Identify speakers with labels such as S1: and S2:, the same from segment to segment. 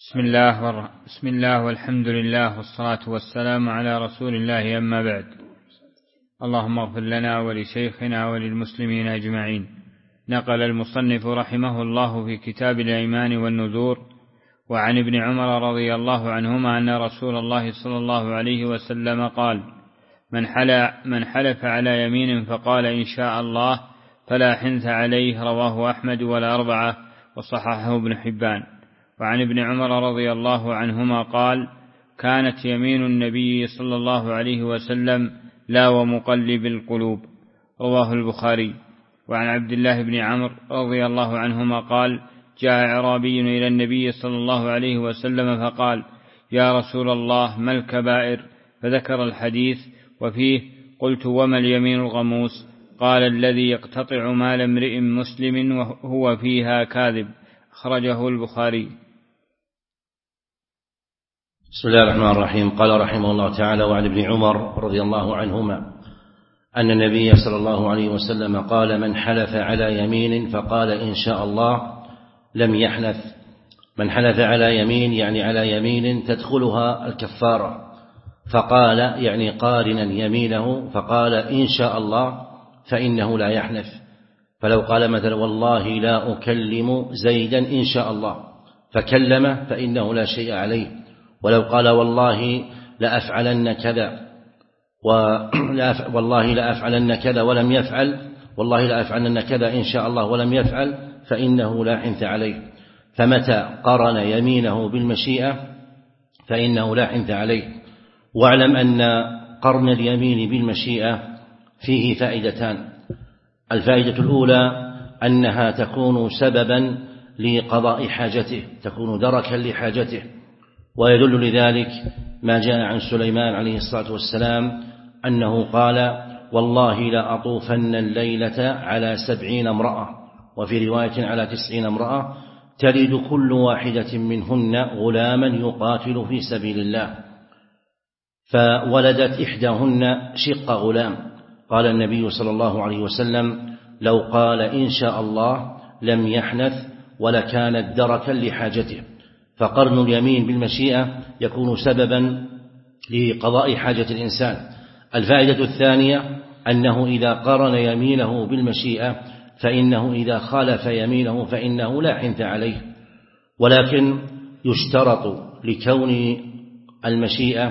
S1: بسم الله والحمد لله والصلاة والسلام على رسول الله، أما بعد. اللهم اغفر لنا ولشيخنا وللمسلمين أجمعين. نقل المصنف رحمه الله في كتاب الأيمان والنذور وعن ابن عمر رضي الله عنهما أن رسول الله صلى الله عليه وسلم قال: من حلف على يمين فقال إن شاء الله فلا حنث عليه. رواه أحمد والأربعة وصححه ابن حبان. وعن ابن عمر رضي الله عنهما قال: كانت يمين النبي صلى الله عليه وسلم لا ومقلب القلوب. رواه البخاري. وعن عبد الله بن عمرو رضي الله عنهما قال: جاء أعرابي إلى النبي صلى الله عليه وسلم فقال: يا رسول الله، ما الكبائر؟ فذكر الحديث وفيه: قلت: وما اليمين الغموس؟ قال: الذي يقتطع مال امرئ مسلم وهو فيها كاذب. أخرجه البخاري.
S2: بسم الله الرحمن الرحيم. قال رحمه الله تعالى: وعن ابن عمر رضي الله عنهما أن النبي صلى الله عليه وسلم قال: من حلف على يمين فقال إن شاء الله لم يحنث. من حلف على يمين يعني على يمين تدخلها الكفارة، فقال يعني قارنا يمينه فقال إن شاء الله فإنه لا يحنث. فلو قال مثلا: والله لا أكلم زيدا إن شاء الله، فكلمه فإنه لا شيء عليه. ولو قال: والله لأفعلن كذا والله لأفعلن كذا ولم يفعل، والله لأفعلن كذا إن شاء الله ولم يفعل، فإنه لا حنث عليه. فمتى قرن يمينه بالمشيئة فإنه لا حنث عليه. واعلم أن قرن اليمين بالمشيئة فيه فائدتان. الفائدة الأولى أنها تكون سببا لقضاء حاجته، تكون دركا لحاجته. ويدل لذلك ما جاء عن سليمان عليه الصلاة والسلام أنه قال: والله لأطوفن الليلة على 70 امرأة، وفي رواية على 90 امرأة، تلد كل واحدة منهن غلاما يقاتل في سبيل الله. فولدت إحداهن شق غلام. قال النبي صلى الله عليه وسلم: لو قال إن شاء الله لم يحنث ولكانت دركا لحاجته. فقرن اليمين بالمشيئة يكون سببا لقضاء حاجة الإنسان. الفائدة الثانية أنه إذا قرن يمينه بالمشيئة فإنه إذا خالف يمينه فإنه لا حنث عليه. ولكن يشترط لكون المشيئة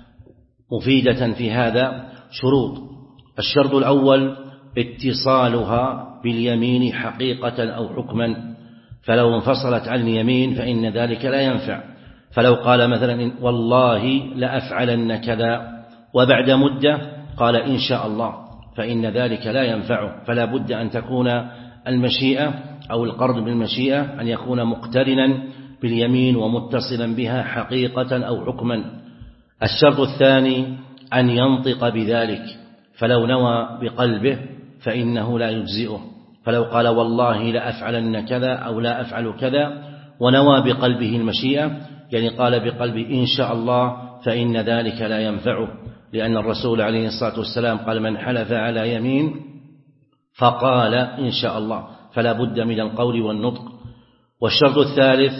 S2: مفيدة في هذا شروط. الشرط الأول اتصالها باليمين حقيقة أو حكما، فلو انفصلت عن اليمين فإن ذلك لا ينفع. فلو قال مثلا: والله لأفعلن كذا، وبعد مدة قال إن شاء الله، فإن ذلك لا ينفع. فلا بد أن تكون المشيئة أو القرن بالمشيئة أن يكون مقترنا باليمين ومتصلا بها حقيقة أو حكما. الشرط الثاني أن ينطق بذلك، فلو نوى بقلبه فإنه لا يجزئه. فلو قال: والله لأفعلن كذا أو لا أفعل كذا، ونوى بقلبه المشيئة، يعني قال بقلبه إن شاء الله، فإن ذلك لا ينفعه، لأن الرسول عليه الصلاة والسلام قال: من حلف على يمين فقال إن شاء الله، فلا بد من القول والنطق. والشرط الثالث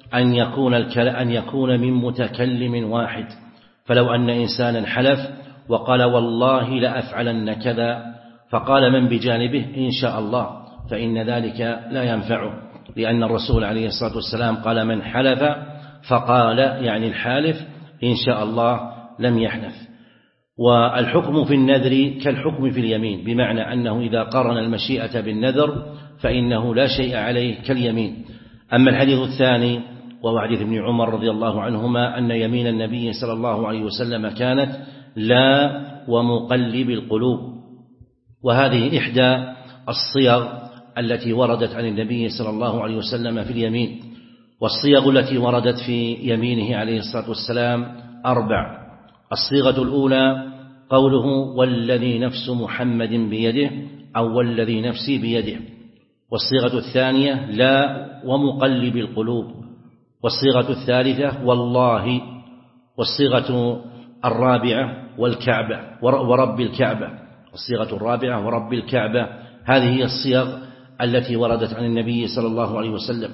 S2: أن يكون من متكلم واحد. فلو أن إنسانا حلف وقال: والله لأفعلن كذا، فقال من بجانبه إن شاء الله، فإن ذلك لا ينفعه، لأن الرسول عليه الصلاة والسلام قال: من حلف فقال يعني الحالف إن شاء الله لم يحنث. والحكم في النذر كالحكم في اليمين، بمعنى أنه إذا قرن المشيئة بالنذر فإنه لا شيء عليه كاليمين. أما الحديث الثاني وهو حديث ابن عمر رضي الله عنهما أن يمين النبي صلى الله عليه وسلم كانت لا ومقلب القلوب، وهذه إحدى الصيغ التي وردت عن النبي صلى الله عليه وسلم في اليمين. والصيغ التي وردت في يمينه عليه الصلاة والسلام 4. الصيغة الأولى قوله: والذي نفس محمد بيده، أو والذي نفسي بيده. والصيغة الثانية: لا ومقلب القلوب. والصيغة الثالثة: والله. والصيغة الرابعة: والكعبة ورب الكعبة. الصيغة الرابعة: ورب الكعبة. هذه هي الصيغ التي وردت عن النبي صلى الله عليه وسلم.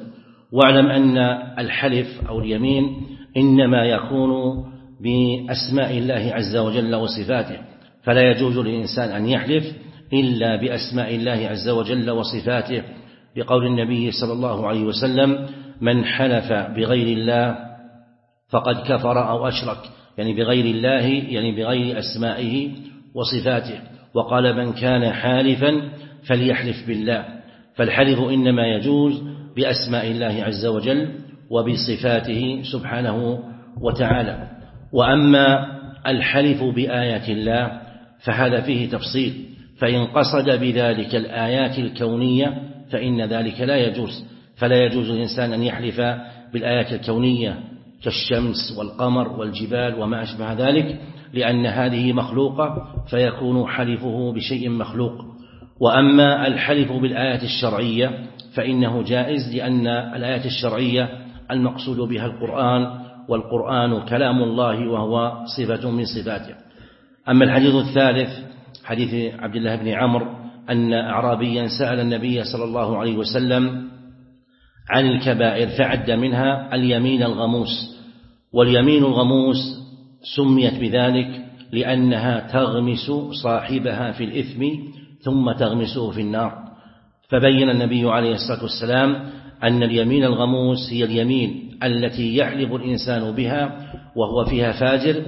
S2: واعلم أن الحلف أو اليمين إنما يكون بأسماء الله عز وجل وصفاته، فلا يجوز للإنسان أن يحلف إلا بأسماء الله عز وجل وصفاته، لقول النبي صلى الله عليه وسلم: من حلف بغير الله فقد كفر أو أشرك، يعني بغير الله يعني بغير أسمائه وصفاته. وقال: من كان حالفا فليحلف بالله. فالحلف إنما يجوز بأسماء الله عز وجل وبصفاته سبحانه وتعالى. وأما الحلف بآيات الله فهذا فيه تفصيل، فإن قصد بذلك الآيات الكونية فإن ذلك لا يجوز، فلا يجوز للإنسان أن يحلف بالآيات الكونية كالشمس والقمر والجبال وما أشبه ذلك، لأن هذه مخلوقة فيكون حلفه بشيء مخلوق. وأما الحلف بالآيات الشرعية فإنه جائز، لأن الآيات الشرعية المقصود بها القرآن، والقرآن كلام الله وهو صفة من صفاته. أما الحديث الثالث حديث عبد الله بن عمرو أن أعرابيا سأل النبي صلى الله عليه وسلم عن الكبائر فعد منها اليمين الغموس، واليمين الغموس سميت بذلك لأنها تغمس صاحبها في الإثم ثم تغمسه في النار. فبين النبي عليه الصلاة والسلام أن اليمين الغموس هي اليمين التي يحلف الإنسان بها وهو فيها فاجر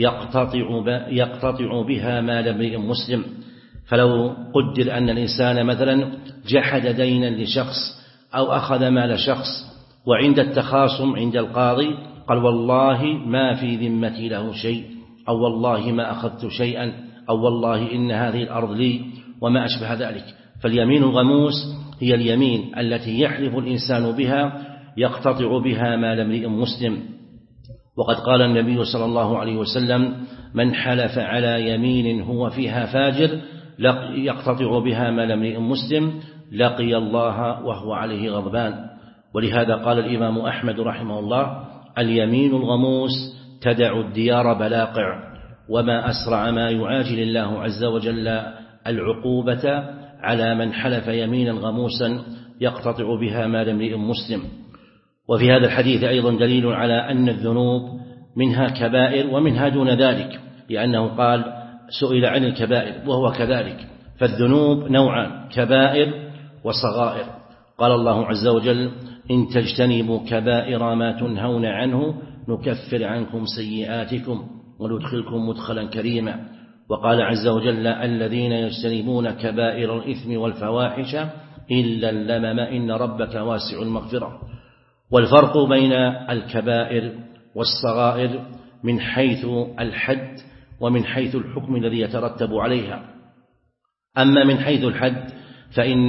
S2: يقتطع بها مال امرئ مسلم. فلو قدر أن الإنسان مثلا جحد دينا لشخص أو أخذ مال شخص، وعند التخاصم عند القاضي قال: والله ما في ذمتي له شيء، أو والله ما أخذت شيئا، أو والله إن هذه الأرض لي، وما أشبه ذلك. فاليمين الغموس هي اليمين التي يحلف الإنسان بها يقتطع بها مال امرئ مسلم. وقد قال النبي صلى الله عليه وسلم: من حلف على يمين هو فيها فاجر يقتطع بها مال امرئ مسلم لقي الله وهو عليه غضبان. ولهذا قال الإمام أحمد رحمه الله: اليمين الغموس تدع الديار بلاقع، وما أسرع ما يعاجل الله عز وجل العقوبة على من حلف يمينا غموسا يقتطع بها مال امرئ مسلم. وفي هذا الحديث أيضا دليل على أن الذنوب منها كبائر ومنها دون ذلك، لأنه قال: سئل عن الكبائر وهو كذلك. فالذنوب نوعان: كبائر وصغائر. قال الله عز وجل: إن تجتنبوا كبائر ما تنهون عنه نكفر عنكم سيئاتكم وندخلكم مدخلا كريما. وقال عز وجل: الذين يجتنبون كبائر الإثم والفواحش إلا اللمم إن ربك واسع المغفرة. والفرق بين الكبائر والصغائر من حيث الحد ومن حيث الحكم الذي يترتب عليها. أما من حيث الحد فإن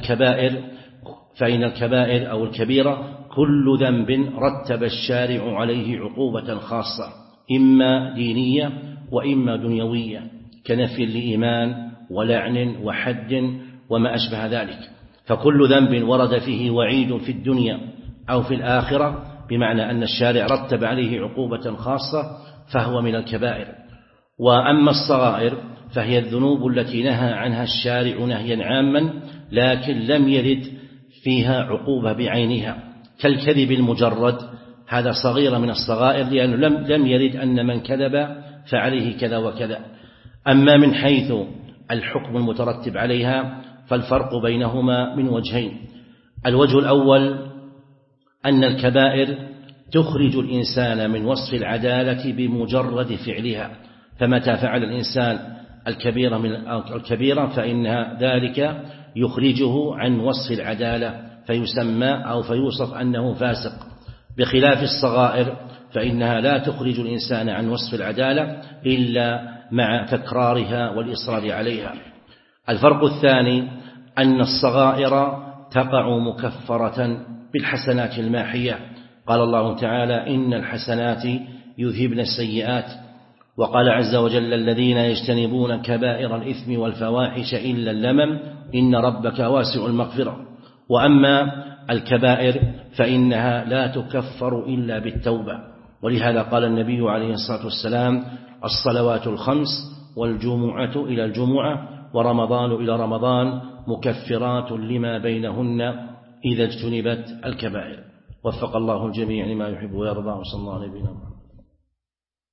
S2: الكبائر أو الكبيرة كل ذنب رتب الشارع عليه عقوبة خاصة، إما دينية وإما دنيوية، كنفي الإيمان ولعن وحد وما أشبه ذلك. فكل ذنب ورد فيه وعيد في الدنيا أو في الآخرة، بمعنى أن الشارع رتب عليه عقوبة خاصة، فهو من الكبائر. وأما الصغائر فهي الذنوب التي نهى عنها الشارع نهيا عاما لكن لم يرد فيها عقوبة بعينها، كالكذب المجرد، هذا صغير من الصغائر لأنه لم يرد أن من كذب فعليه كذا وكذا. أما من حيث الحكم المترتب عليها فالفرق بينهما من وجهين: الوجه الأول أن الكبائر تخرج الإنسان من وصف العدالة بمجرد فعلها، فمتى فعل الإنسان الكبيرة فإن ذلك يخرجه عن وصف العدالة فيسمى أو فيوصف أنه فاسق، بخلاف الصغائر فإنها لا تخرج الإنسان عن وصف العدالة إلا مع تكرارها والإصرار عليها. الفرق الثاني أن الصغائر تقع مكفرة بالحسنات الماحية، قال الله تعالى: إن الحسنات يذهبن السيئات. وقال عز وجل: الذين يجتنبون كبائر الإثم والفواحش إلا اللمم إن ربك واسع المغفرة. وأما الكبائر فإنها لا تكفر إلا بالتوبة، ولهذا قال النبي عليه الصلاة والسلام: الصلوات الخمس والجمعة إلى الجمعة ورمضان إلى رمضان مكفرات لما بينهن إذا اجتنبت الكبائر. وفق الله الجميع لما يحب ويرضى. وصلى الله عليه وسلم.